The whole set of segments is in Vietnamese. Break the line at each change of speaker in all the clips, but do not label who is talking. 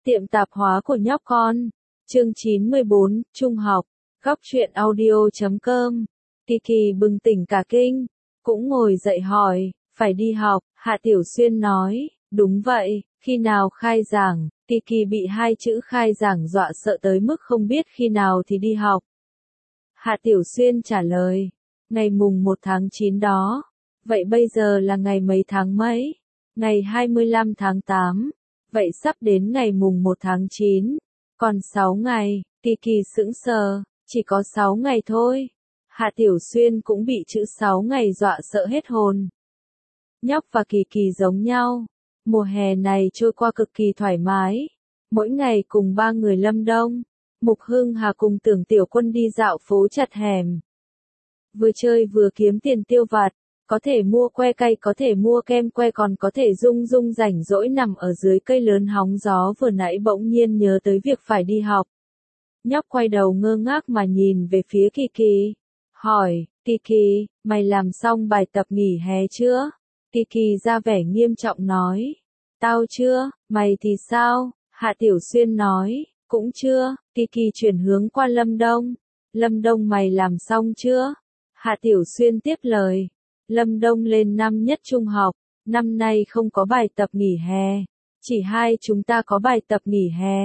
Tiệm tạp hóa của nhóc con. Chương 94, Trung học. Góc truyện audio.com. Kiki bừng tỉnh cả kinh, cũng ngồi dậy hỏi, phải đi học, Hạ Tiểu Xuyên nói, đúng vậy, khi nào khai giảng. Kiki bị hai chữ khai giảng dọa sợ tới mức không biết khi nào thì đi học. Hạ Tiểu Xuyên trả lời, ngày mùng 1 tháng 9 đó. Vậy bây giờ là ngày mấy tháng mấy? Ngày 25 tháng 8. Vậy sắp đến ngày mùng 1 tháng 9. Còn 6 ngày, Kiki sững sờ, chỉ có 6 ngày thôi. Hạ Tiểu Xuyên cũng bị chữ 6 ngày dọa sợ hết hồn. Nhóc và Kiki giống nhau. Mùa hè này trôi qua cực kỳ thoải mái. Mỗi ngày cùng ba người Lâm Đông, Mục Hưng Hà cùng Tưởng Tiểu Quân đi dạo phố chặt hẻm. Vừa chơi vừa kiếm tiền tiêu vặt. Có thể mua que cay, có thể mua kem que, còn có thể rung rảnh rỗi nằm ở dưới cây lớn hóng gió. Vừa nãy bỗng nhiên nhớ tới việc phải đi học. Nhóc quay đầu ngơ ngác mà nhìn về phía Kiki. Hỏi, Kiki, mày làm xong bài tập nghỉ hè chưa? Kiki ra vẻ nghiêm trọng nói. Tao chưa, mày thì sao? Hạ Tiểu Xuyên nói, cũng chưa. Kiki chuyển hướng qua Lâm Đông. Lâm Đông, mày làm xong chưa? Hạ Tiểu Xuyên tiếp lời. Lâm Đông lên năm nhất trung học, năm nay không có bài tập nghỉ hè, chỉ hai chúng ta có bài tập nghỉ hè.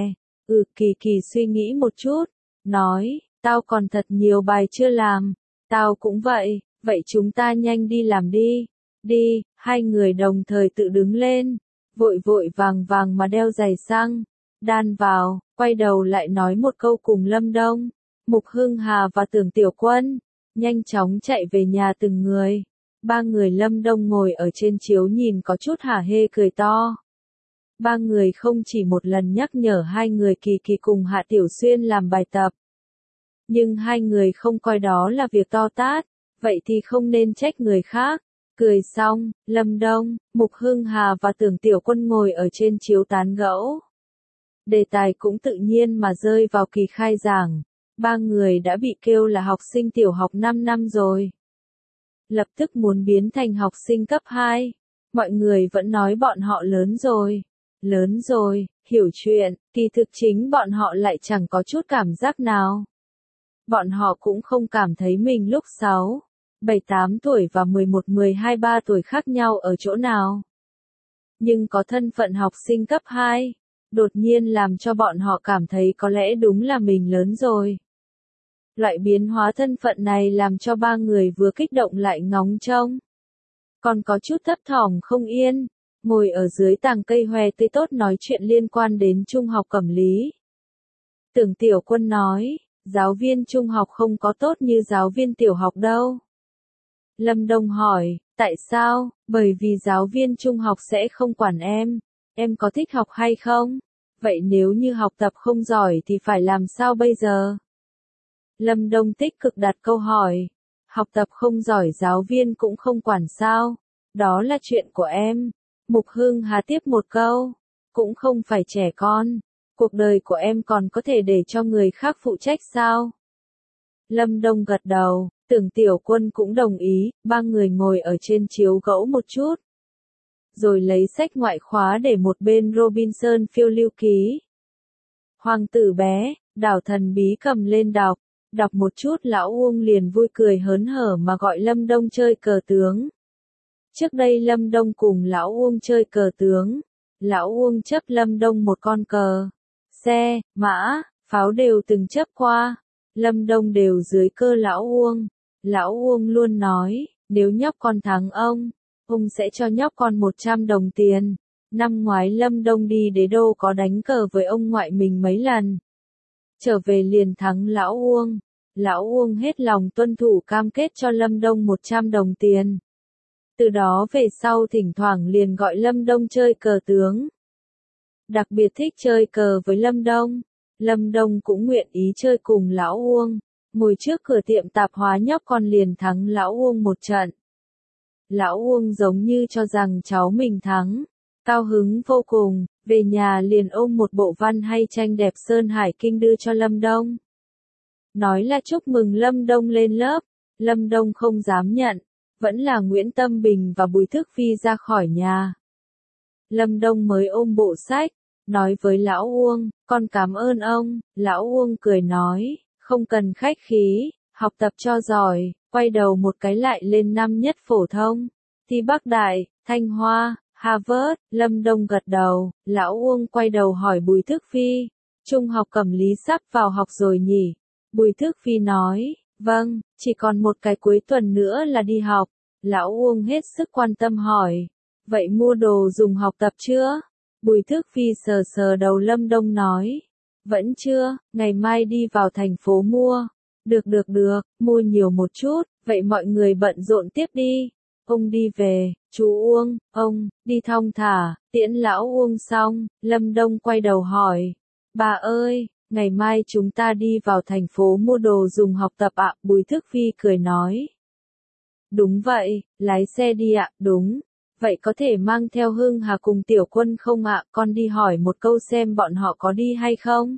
Kiki suy nghĩ một chút, nói, tao còn thật nhiều bài chưa làm, tao cũng vậy, vậy chúng ta nhanh đi làm đi. Đi, hai người đồng thời tự đứng lên, vội vàng mà đeo giày xăng, đan vào, quay đầu lại nói một câu cùng Lâm Đông, Mục Hưng Hà và Tưởng Tiểu Quân, nhanh chóng chạy về nhà từng người. Ba người Lâm Đông ngồi ở trên chiếu nhìn có chút hả hê cười to. Ba người không chỉ một lần nhắc nhở hai người Kiki cùng Hạ Tiểu Xuyên làm bài tập. Nhưng hai người không coi đó là việc to tát, vậy thì không nên trách người khác. Cười xong, Lâm Đông, Mục Hưng Hà và Tưởng Tiểu Quân ngồi ở trên chiếu tán gẫu. Đề tài cũng tự nhiên mà rơi vào kỳ khai giảng. Ba người đã bị kêu là học sinh tiểu học 5 năm rồi. Lập tức muốn biến thành học sinh cấp 2. Mọi người vẫn nói bọn họ lớn rồi, hiểu chuyện, kỳ thực chính bọn họ lại chẳng có chút cảm giác nào. Bọn họ cũng không cảm thấy mình lúc 6, 7, 8 tuổi và 11, 12, 3 tuổi khác nhau ở chỗ nào. Nhưng có thân phận học sinh cấp 2, đột nhiên làm cho bọn họ cảm thấy có lẽ đúng là mình lớn rồi. Loại biến hóa thân phận này làm cho ba người vừa kích động lại ngóng trông. Còn có chút thấp thỏm không yên, ngồi ở dưới tàng cây hoe tươi tốt nói chuyện liên quan đến trung học Cẩm Lý. Tưởng Tiểu Quân nói, giáo viên trung học không có tốt như giáo viên tiểu học đâu. Lâm Đông hỏi, tại sao? Bởi vì giáo viên trung học sẽ không quản em có thích học hay không? Vậy nếu như học tập không giỏi thì phải làm sao bây giờ? Lâm Đông tích cực đặt câu hỏi, học tập không giỏi giáo viên cũng không quản sao? Đó là chuyện của em. Mục Hưng Hà tiếp một câu, cũng không phải trẻ con, cuộc đời của em còn có thể để cho người khác phụ trách sao? Lâm Đông gật đầu, Tưởng Tiểu Quân cũng đồng ý, ba người ngồi ở trên chiếu gẫu một chút. Rồi lấy sách ngoại khóa để một bên Robinson phiêu lưu ký. Hoàng tử bé, đảo thần bí cầm lên đọc một chút lão Uông liền vui cười hớn hở mà gọi Lâm Đông chơi cờ tướng. Trước đây Lâm Đông cùng lão Uông chơi cờ tướng, lão Uông chấp Lâm Đông một con cờ, xe, mã, pháo đều từng chấp qua, Lâm Đông đều dưới cơ lão Uông luôn nói, nếu nhóc con thắng ông sẽ cho nhóc con 100 đồng tiền. Năm ngoái Lâm Đông đi Đế Đô có đánh cờ với ông ngoại mình mấy lần. Trở về liền thắng lão Uông hết lòng tuân thủ cam kết cho Lâm Đông 100 đồng tiền. Từ đó về sau thỉnh thoảng liền gọi Lâm Đông chơi cờ tướng. Đặc biệt thích chơi cờ với Lâm Đông cũng nguyện ý chơi cùng lão Uông. Ngồi trước cửa tiệm tạp hóa nhóc con liền thắng lão Uông một trận. Lão Uông giống như cho rằng cháu mình thắng. Cao hứng vô cùng, về nhà liền ôm một bộ văn hay tranh đẹp Sơn Hải Kinh đưa cho Lâm Đông. Nói là chúc mừng Lâm Đông lên lớp, Lâm Đông không dám nhận, vẫn là Nguyễn Tâm Bình và Bùi Thức Phi ra khỏi nhà. Lâm Đông mới ôm bộ sách, nói với Lão Uông, con cảm ơn ông. Lão Uông cười nói, không cần khách khí, học tập cho giỏi, quay đầu một cái lại lên năm nhất phổ thông, thi Bắc Đại, Thanh Hoa, Harvard. Lâm Đông gật đầu. Lão Uông quay đầu hỏi Bùi Thức Phi, trung học Cẩm Lý sắp vào học rồi nhỉ? Bùi Thức Phi nói, vâng, chỉ còn một cái cuối tuần nữa là đi học. Lão Uông hết sức quan tâm hỏi, vậy mua đồ dùng học tập chưa? Bùi Thức Phi sờ sờ đầu. Lâm Đông nói, vẫn chưa, ngày mai đi vào thành phố mua. Được, mua nhiều một chút, vậy mọi người bận rộn tiếp đi. Ông đi về, chú Uông, ông, đi thong thả, tiễn Lão Uông xong, Lâm Đông quay đầu hỏi, bà ơi, ngày mai chúng ta đi vào thành phố mua đồ dùng học tập ạ. Bùi Thức Phi cười nói, đúng vậy, lái xe đi ạ. Đúng, vậy có thể mang theo Hưng Hà cùng Tiểu Quân không ạ? Con đi hỏi một câu xem bọn họ có đi hay không.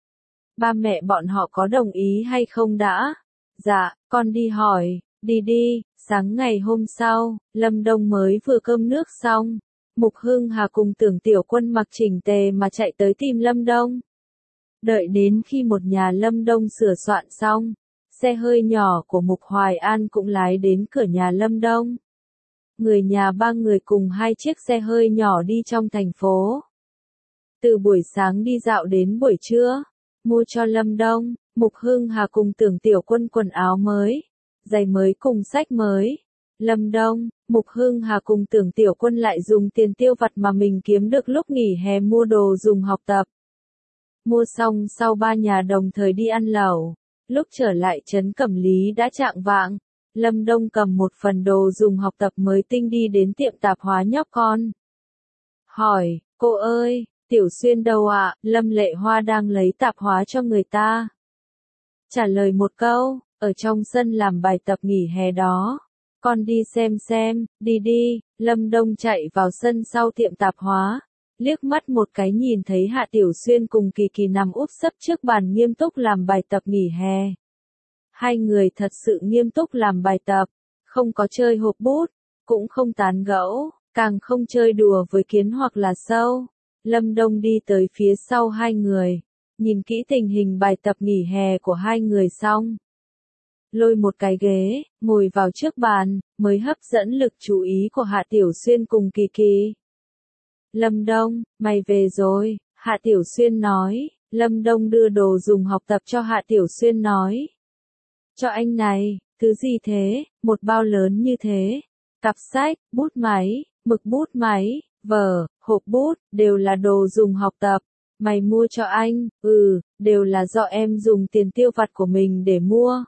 Ba mẹ bọn họ có đồng ý hay không đã? Dạ, con đi hỏi, đi. Sáng ngày hôm sau, Lâm Đông mới vừa cơm nước xong. Mục Hưng Hà cùng Tưởng Tiểu Quân mặc chỉnh tề mà chạy tới tìm Lâm Đông. Đợi đến khi một nhà Lâm Đông sửa soạn xong, xe hơi nhỏ của Mục Hoài An cũng lái đến cửa nhà Lâm Đông. Người nhà ba người cùng hai chiếc xe hơi nhỏ đi trong thành phố. Từ buổi sáng đi dạo đến buổi trưa, mua cho Lâm Đông, Mục Hưng Hà cùng Tưởng Tiểu Quân quần áo mới, giày mới cùng sách mới. Lâm Đông, Mục Hưng Hà cùng Tưởng Tiểu Quân lại dùng tiền tiêu vặt mà mình kiếm được lúc nghỉ hè mua đồ dùng học tập. Mua xong sau ba nhà đồng thời đi ăn lẩu. Lúc trở lại trấn Cẩm Lý đã chạng vạng. Lâm Đông cầm một phần đồ dùng học tập mới tinh đi đến tiệm tạp hóa nhóc con. Hỏi, cô ơi, Tiểu Xuyên đâu ạ? Lâm Lệ Hoa đang lấy tạp hóa cho người ta. Trả lời một câu, ở trong sân làm bài tập nghỉ hè đó. Con đi xem, đi. Lâm Đông chạy vào sân sau tiệm tạp hóa. Liếc mắt một cái nhìn thấy Hạ Tiểu Xuyên cùng Kỳ Kỳ nằm úp sấp trước bàn nghiêm túc làm bài tập nghỉ hè. Hai người thật sự nghiêm túc làm bài tập, không có chơi hộp bút, cũng không tán gẫu, càng không chơi đùa với kiến hoặc là sâu. Lâm Đông đi tới phía sau hai người, nhìn kỹ tình hình bài tập nghỉ hè của hai người xong. Lôi một cái ghế, ngồi vào trước bàn, mới hấp dẫn lực chú ý của Hạ Tiểu Xuyên cùng Kỳ Kỳ. Lâm Đông, mày về rồi, Hạ Tiểu Xuyên nói. Lâm Đông đưa đồ dùng học tập cho Hạ Tiểu Xuyên nói. Cho anh này, thứ gì thế, một bao lớn như thế. Cặp sách, bút máy, mực bút máy, vở, hộp bút, đều là đồ dùng học tập. Mày mua cho anh, đều là do em dùng tiền tiêu vặt của mình để mua.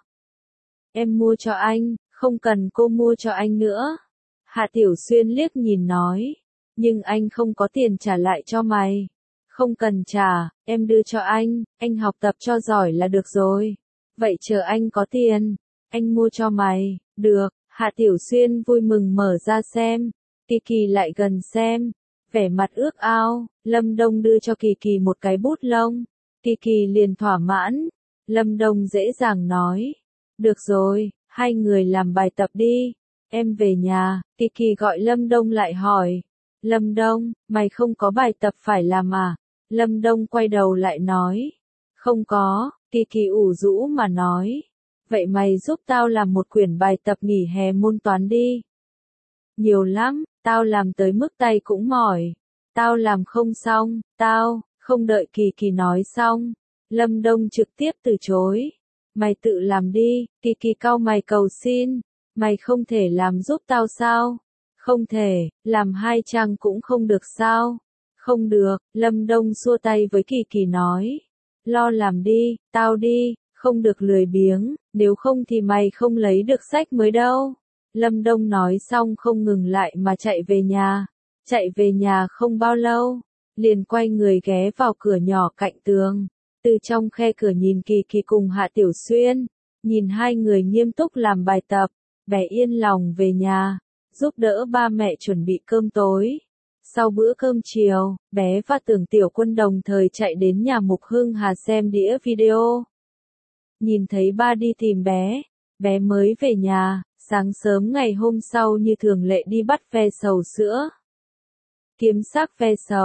Em mua cho anh, không cần cô mua cho anh nữa. Hạ Tiểu Xuyên liếc nhìn nói. Nhưng anh không có tiền trả lại cho mày. Không cần trả, em đưa cho anh học tập cho giỏi là được rồi. Vậy chờ anh có tiền, anh mua cho mày. Được, Hạ Tiểu Xuyên vui mừng mở ra xem. Kỳ Kỳ lại gần xem, vẻ mặt ước ao. Lâm Đông đưa cho Kỳ Kỳ một cái bút lông. Kỳ Kỳ liền thỏa mãn. Lâm Đông dễ dàng nói. Được rồi, hai người làm bài tập đi. Em về nhà. Kỳ Kỳ gọi Lâm Đông lại hỏi. Lâm Đông, mày không có bài tập phải làm à? Lâm Đông quay đầu lại nói. Không có. Kỳ Kỳ ủ rũ mà nói. Vậy mày giúp tao làm một quyển bài tập nghỉ hè môn toán đi. Nhiều lắm, tao làm tới mức tay cũng mỏi. Tao làm không xong, không đợi Kỳ Kỳ nói xong. Lâm Đông trực tiếp từ chối. Mày tự làm đi. Kỳ Kỳ cau mày cầu xin. Mày không thể làm giúp tao sao? Không thể, làm 2 trang cũng không được sao? Không được, Lâm Đông xua tay với Kỳ Kỳ nói. Lo làm đi, tao đi, không được lười biếng, nếu không thì mày không lấy được sách mới đâu. Lâm Đông nói xong không ngừng lại mà chạy về nhà. Chạy về nhà không bao lâu, liền quay người ghé vào cửa nhỏ cạnh tường. Từ trong khe cửa nhìn Kỳ Kỳ cùng Hạ Tiểu Xuyên, nhìn hai người nghiêm túc làm bài tập, bé yên lòng về nhà, giúp đỡ ba mẹ chuẩn bị cơm tối. Sau bữa cơm chiều, bé và Tưởng Tiểu Quân đồng thời chạy đến nhà Mục Hưng Hà xem đĩa video. Nhìn thấy ba đi tìm bé mới về nhà, sáng sớm ngày hôm sau như thường lệ đi bắt ve sầu sữa. Kiếm xác ve sầu,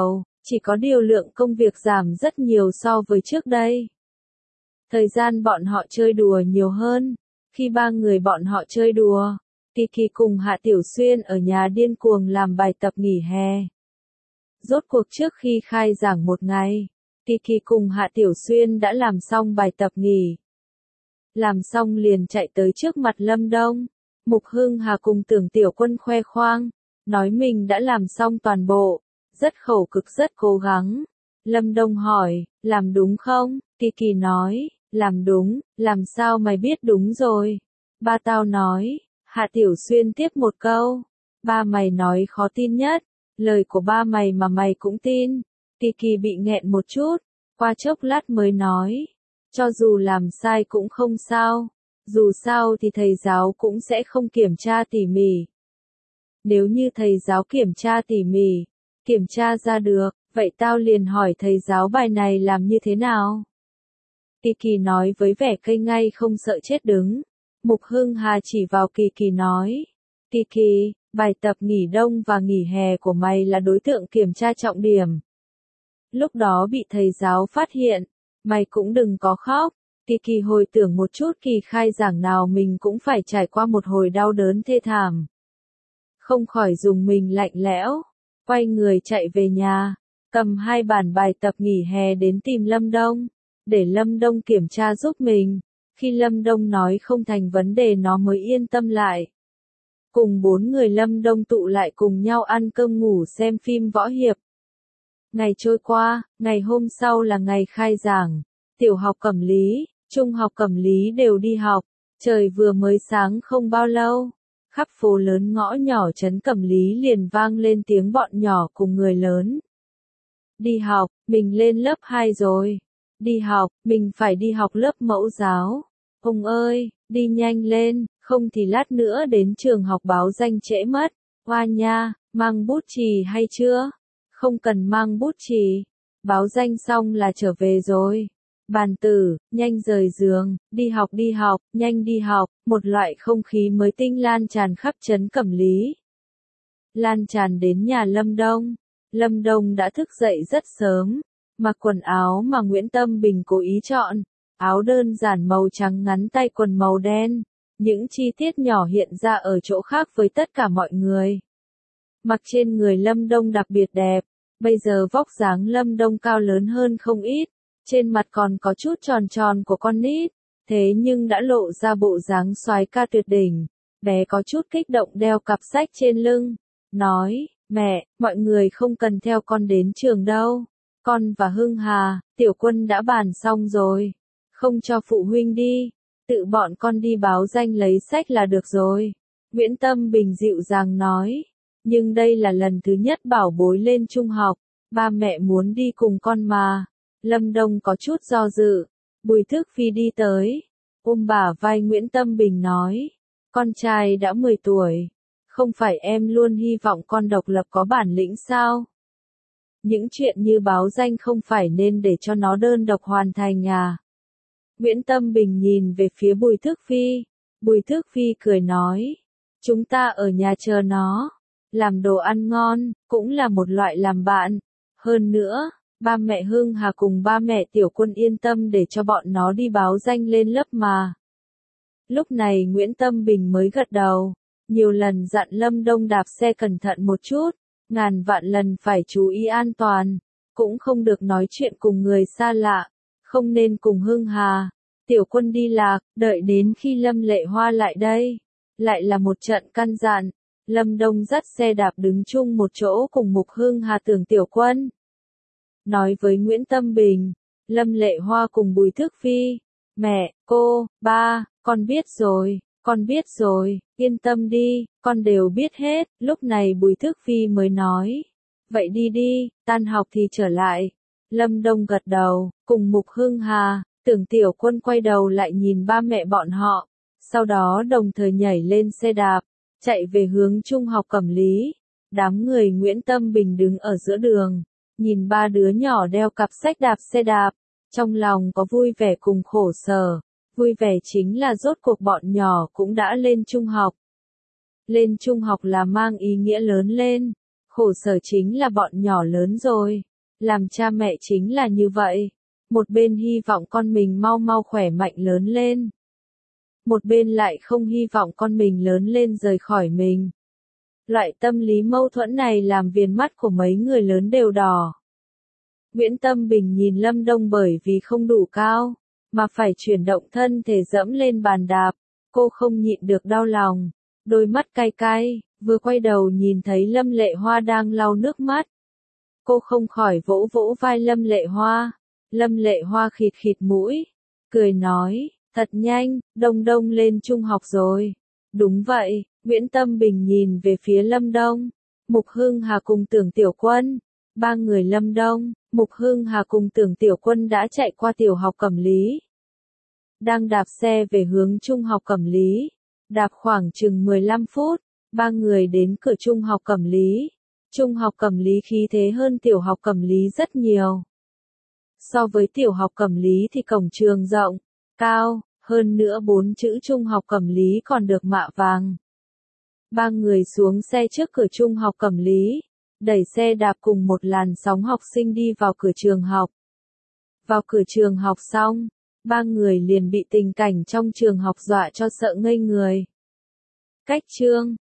Chỉ có điều lượng công việc giảm rất nhiều so với trước đây. Thời gian bọn họ chơi đùa nhiều hơn. Khi ba người bọn họ chơi đùa, Kiki cùng Hạ Tiểu Xuyên ở nhà điên cuồng làm bài tập nghỉ hè. Rốt cuộc trước khi khai giảng một ngày, Kiki cùng Hạ Tiểu Xuyên đã làm xong bài tập nghỉ. Làm xong liền chạy tới trước mặt Lâm Đông. Mục Hưng Hà cùng Tưởng Tiểu Quân khoe khoang, nói mình đã làm xong toàn bộ, rất khổ cực rất cố gắng. Lâm Đông hỏi, làm đúng không? Kiki nói, làm đúng, làm sao mày biết đúng rồi? Ba tao nói. Hạ Tiểu Xuyên tiếp một câu, ba mày nói khó tin nhất, lời của ba mày mà mày cũng tin. Kiki bị nghẹn một chút, qua chốc lát mới nói, cho dù làm sai cũng không sao, dù sao thì thầy giáo cũng sẽ không kiểm tra tỉ mỉ. Nếu như thầy giáo kiểm tra tỉ mỉ, kiểm tra ra được, vậy tao liền hỏi thầy giáo bài này làm như thế nào? Kiki nói với vẻ cây ngay không sợ chết đứng. Mục Hưng Hà chỉ vào Kiki nói, Kiki, bài tập nghỉ đông và nghỉ hè của mày là đối tượng kiểm tra trọng điểm. Lúc đó bị thầy giáo phát hiện, mày cũng đừng có khóc. Kiki hồi tưởng một chút kỳ khai giảng nào mình cũng phải trải qua một hồi đau đớn thê thảm. Không khỏi dùng mình lạnh lẽo, quay người chạy về nhà, cầm 2 bản bài tập nghỉ hè đến tìm Lâm Đông, để Lâm Đông kiểm tra giúp mình. Khi Lâm Đông nói không thành vấn đề nó mới yên tâm lại. Cùng 4 người Lâm Đông tụ lại cùng nhau ăn cơm ngủ xem phim võ hiệp. Ngày trôi qua, ngày hôm sau là ngày khai giảng. Tiểu học Cẩm Lý, trung học Cẩm Lý đều đi học. Trời vừa mới sáng không bao lâu. Khắp phố lớn ngõ nhỏ trấn Cẩm Lý liền vang lên tiếng bọn nhỏ cùng người lớn. Đi học, mình lên lớp 2 rồi. Đi học, mình phải đi học lớp mẫu giáo. Ông ơi, đi nhanh lên, không thì lát nữa đến trường học báo danh trễ mất. Hoa nha, mang bút chì hay chưa? Không cần mang bút chì. Báo danh xong là trở về rồi. Bàn tử, nhanh rời giường, đi học, nhanh đi học. Một loại không khí mới tinh lan tràn khắp trấn Cẩm Lý. Lan tràn đến nhà Lâm Đông. Lâm Đông đã thức dậy rất sớm, mặc quần áo mà Nguyễn Tâm Bình cố ý chọn. Áo đơn giản màu trắng ngắn tay quần màu đen, những chi tiết nhỏ hiện ra ở chỗ khác với tất cả mọi người. Mặc trên người Lâm Đông đặc biệt đẹp, bây giờ vóc dáng Lâm Đông cao lớn hơn không ít, trên mặt còn có chút tròn tròn của con nít, thế nhưng đã lộ ra bộ dáng soái ca tuyệt đỉnh. Bé có chút kích động đeo cặp sách trên lưng, nói, mẹ, mọi người không cần theo con đến trường đâu, con và Hưng Hà, Tiểu Quân đã bàn xong rồi. Không cho phụ huynh đi, tự bọn con đi báo danh lấy sách là được rồi. Nguyễn Tâm Bình dịu dàng nói, nhưng đây là lần thứ nhất bảo bối lên trung học, ba mẹ muốn đi cùng con mà. Lâm Đông có chút do dự, Bùi Thức Phi đi tới, ôm bả vai Nguyễn Tâm Bình nói, con trai đã 10 tuổi, không phải em luôn hy vọng con độc lập có bản lĩnh sao? Những chuyện như báo danh không phải nên để cho nó đơn độc hoàn thành à? Nguyễn Tâm Bình nhìn về phía Bùi Thức Phi. Bùi Thức Phi cười nói, chúng ta ở nhà chờ nó, làm đồ ăn ngon, cũng là một loại làm bạn. Hơn nữa, ba mẹ Hưng Hà cùng ba mẹ Tiểu Quân yên tâm để cho bọn nó đi báo danh lên lớp mà. Lúc này Nguyễn Tâm Bình mới gật đầu, nhiều lần dặn Lâm Đông đạp xe cẩn thận một chút, ngàn vạn lần phải chú ý an toàn, cũng không được nói chuyện cùng người xa lạ, không nên cùng Hưng Hà, Tiểu Quân đi lạc, đợi đến khi Lâm Lệ Hoa lại đây. Lại là một trận căn dặn, Lâm Đông dắt xe đạp đứng chung một chỗ cùng Mục Hưng Hà Tưởng Tiểu Quân. Nói với Nguyễn Tâm Bình, Lâm Lệ Hoa cùng Bùi Thức Phi, mẹ, cô, ba, con biết rồi, yên tâm đi, con đều biết hết. Lúc này Bùi Thức Phi mới nói, vậy đi đi, tan học thì trở lại. Lâm Đông gật đầu, cùng Mục Hưng Hà, Tưởng Tiểu Quân quay đầu lại nhìn ba mẹ bọn họ, sau đó đồng thời nhảy lên xe đạp, chạy về hướng trung học Cẩm Lý. Đám người Nguyễn Tâm Bình đứng ở giữa đường, nhìn ba đứa nhỏ đeo cặp sách đạp xe đạp, trong lòng có vui vẻ cùng khổ sở. Vui vẻ chính là rốt cuộc bọn nhỏ cũng đã lên trung học. Lên trung học là mang ý nghĩa lớn lên, khổ sở chính là bọn nhỏ lớn rồi, Làm cha mẹ chính là như vậy. Một bên hy vọng con mình mau mau khỏe mạnh lớn lên. Một bên lại không hy vọng con mình lớn lên rời khỏi mình. Loại tâm lý mâu thuẫn này làm viền mắt của mấy người lớn đều đỏ. Nguyễn Tâm Bình nhìn Lâm Đông bởi vì không đủ cao, mà phải chuyển động thân thể dẫm lên bàn đạp. Cô không nhịn được đau lòng, đôi mắt cay cay, vừa quay đầu nhìn thấy Lâm Lệ Hoa đang lau nước mắt. Cô không khỏi vỗ vỗ vai Lâm Lệ Hoa. Lâm Lệ Hoa khịt khịt mũi, cười nói, thật nhanh, Đông Đông lên trung học rồi. Đúng vậy, Nguyễn Tâm Bình nhìn về phía Lâm Đông, Mục Hưng Hà cùng Tưởng Tiểu Quân. Ba người Lâm Đông, Mục Hưng Hà cùng Tưởng Tiểu Quân đã chạy qua tiểu học Cẩm Lý. Đang đạp xe về hướng trung học Cẩm Lý. Đạp khoảng chừng 15 phút, ba người đến cửa trung học Cẩm Lý. Trung học Cẩm Lý khí thế hơn tiểu học Cẩm Lý rất nhiều. So với tiểu học Cẩm Lý thì cổng trường rộng, cao, hơn nữa 4 chữ trung học Cẩm Lý còn được mạ vàng. Ba người xuống xe trước cửa trung học Cẩm Lý, đẩy xe đạp cùng một làn sóng học sinh đi vào cửa trường học. Vào cửa trường học xong, ba người liền bị tình cảnh trong trường học dọa cho sợ ngây người. Cách chương